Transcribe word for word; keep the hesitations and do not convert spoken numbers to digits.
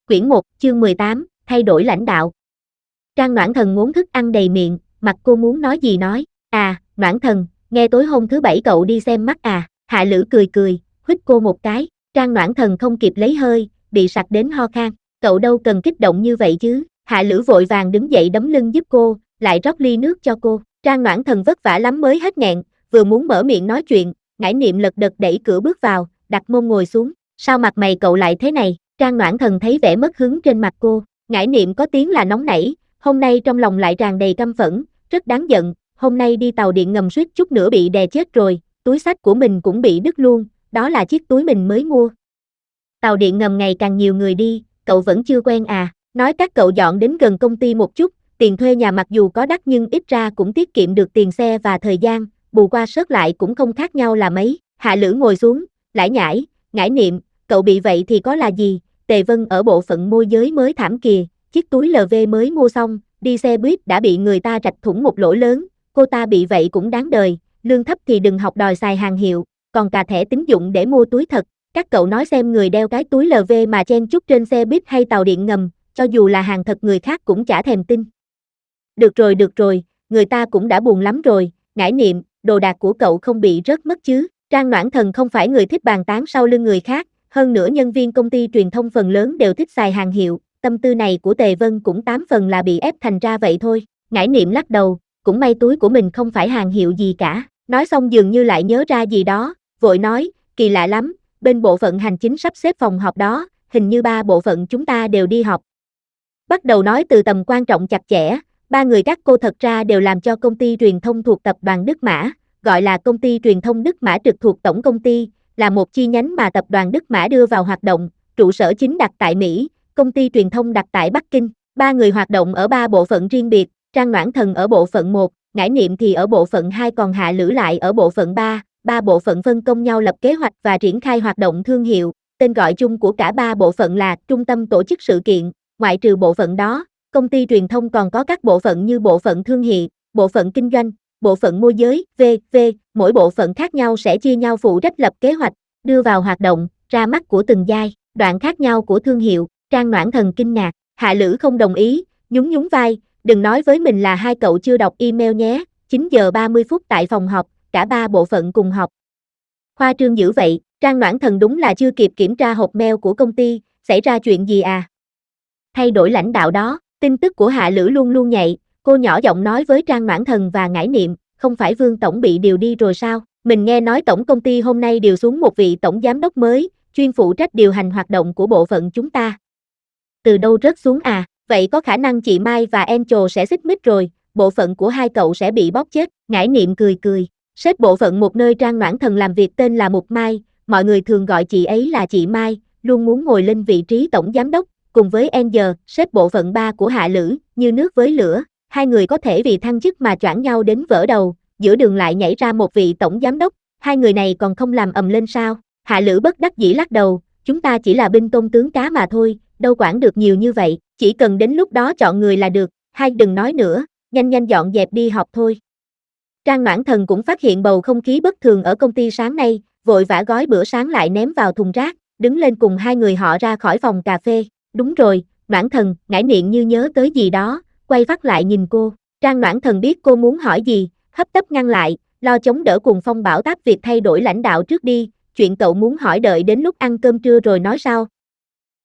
Quyển một, chương mười tám, thay đổi lãnh đạo. Trang Noãn Thần ngốn thức ăn đầy miệng, mặt cô muốn nói gì nói. À, Noãn Thần, nghe tối hôm thứ bảy cậu đi xem mắt à? Hạ Lữ cười cười, huýt cô một cái. Trang Noãn Thần không kịp lấy hơi, bị sặc đến ho khan. Cậu đâu cần kích động như vậy chứ? Hạ Lữ vội vàng đứng dậy đấm lưng giúp cô, lại rót ly nước cho cô. Trang Noãn Thần vất vả lắm mới hết nghẹn, vừa muốn mở miệng nói chuyện, Ngải Niệm lật đật đẩy cửa bước vào, đặt mông ngồi xuống. Sao mặt mày cậu lại thế này? Trang Noãn Thần thấy vẻ mất hứng trên mặt cô, Ngải Niệm có tiếng là nóng nảy, hôm nay trong lòng lại tràn đầy căm phẫn, rất đáng giận, hôm nay đi tàu điện ngầm suýt chút nữa bị đè chết rồi, túi xách của mình cũng bị đứt luôn, đó là chiếc túi mình mới mua. Tàu điện ngầm ngày càng nhiều người đi, cậu vẫn chưa quen à? Nói các cậu dọn đến gần công ty một chút, tiền thuê nhà mặc dù có đắt nhưng ít ra cũng tiết kiệm được tiền xe và thời gian, bù qua sớt lại cũng không khác nhau là mấy. Hạ Lữ ngồi xuống, lải nhải, Ngải Niệm, cậu bị vậy thì có là gì? Tề Vân ở bộ phận môi giới mới thảm kìa, chiếc túi lờ vê mới mua xong, đi xe buýt đã bị người ta rạch thủng một lỗ lớn, cô ta bị vậy cũng đáng đời, lương thấp thì đừng học đòi xài hàng hiệu, còn cả thẻ tín dụng để mua túi thật. Các cậu nói xem, người đeo cái túi lờ vê mà chen chúc trên xe buýt hay tàu điện ngầm, cho dù là hàng thật người khác cũng chả thèm tin. Được rồi được rồi, người ta cũng đã buồn lắm rồi, Ngải Niệm, đồ đạc của cậu không bị rớt mất chứ? Trang Noãn Thần không phải người thích bàn tán sau lưng người khác, hơn nữa nhân viên công ty truyền thông phần lớn đều thích xài hàng hiệu, tâm tư này của Tề Vân cũng tám phần là bị ép thành ra vậy thôi. Ngải Niệm lắc đầu, cũng may túi của mình không phải hàng hiệu gì cả. Nói xong dường như lại nhớ ra gì đó, vội nói, kỳ lạ lắm, bên bộ phận hành chính sắp xếp phòng họp đó, hình như ba bộ phận chúng ta đều đi họp. Bắt đầu nói từ tầm quan trọng chặt chẽ, ba người các cô thật ra đều làm cho công ty truyền thông thuộc tập đoàn Đức Mã, gọi là công ty truyền thông Đức Mã trực thuộc tổng công ty, là một chi nhánh mà tập đoàn Đức Mã đưa vào hoạt động, trụ sở chính đặt tại Mỹ, công ty truyền thông đặt tại Bắc Kinh. Ba người hoạt động ở ba bộ phận riêng biệt, Trang Noãn Thần ở bộ phận một, Ngải Niệm thì ở bộ phận hai, còn Hạ Lữ lại ở bộ phận ba. Ba bộ phận phân công nhau lập kế hoạch và triển khai hoạt động thương hiệu. Tên gọi chung của cả ba bộ phận là Trung tâm tổ chức sự kiện. Ngoại trừ bộ phận đó, công ty truyền thông còn có các bộ phận như bộ phận thương hiệu, bộ phận kinh doanh, bộ phận môi giới, vân vân. Mỗi bộ phận khác nhau sẽ chia nhau phụ trách lập kế hoạch, đưa vào hoạt động, ra mắt của từng giai đoạn khác nhau của thương hiệu. Trang Noãn Thần kinh ngạc, Hạ Lữ không đồng ý, nhún nhún vai, đừng nói với mình là hai cậu chưa đọc email nhé. Chín giờ ba mươi phút tại phòng họp, cả ba bộ phận cùng họp. Khoa trương dữ vậy, Trang Noãn Thần đúng là chưa kịp kiểm tra hộp mail của công ty, xảy ra chuyện gì à? Thay đổi lãnh đạo đó, tin tức của Hạ Lữ luôn luôn nhạy, cô nhỏ giọng nói với Trang Noãn Thần và Ngải Niệm, không phải Vương tổng bị điều đi rồi sao? Mình nghe nói tổng công ty hôm nay điều xuống một vị tổng giám đốc mới, chuyên phụ trách điều hành hoạt động của bộ phận chúng ta. Từ đâu rớt xuống à? Vậy có khả năng chị Mai và Angel sẽ xích mích rồi, bộ phận của hai cậu sẽ bị bóp chết. Ngải Niệm cười cười, sếp bộ phận một nơi Trang Noãn Thần làm việc tên là Mục Mai, mọi người thường gọi chị ấy là chị Mai, luôn muốn ngồi lên vị trí tổng giám đốc, cùng với Angel, sếp bộ phận ba của Hạ Lữ, như nước với lửa, hai người có thể vì thăng chức mà choảng nhau đến vỡ đầu, giữa đường lại nhảy ra một vị tổng giám đốc, hai người này còn không làm ầm lên sao? Hạ Lữ bất đắc dĩ lắc đầu, chúng ta chỉ là binh tôm tướng cá mà thôi, đâu quản được nhiều như vậy, chỉ cần đến lúc đó chọn người là được, hai đừng nói nữa, nhanh nhanh dọn dẹp đi họp thôi. Trang Noãn Thần cũng phát hiện bầu không khí bất thường ở công ty sáng nay, vội vã gói bữa sáng lại ném vào thùng rác, đứng lên cùng hai người họ ra khỏi phòng cà phê. Đúng rồi, Noãn Thần, Ngải Niệm như nhớ tới gì đó, quay phát lại nhìn cô. Trang Noãn Thần biết cô muốn hỏi gì, hấp tấp ngăn lại, lo chống đỡ cùng phong bảo táp việc thay đổi lãnh đạo trước đi, chuyện cậu muốn hỏi đợi đến lúc ăn cơm trưa rồi nói sao?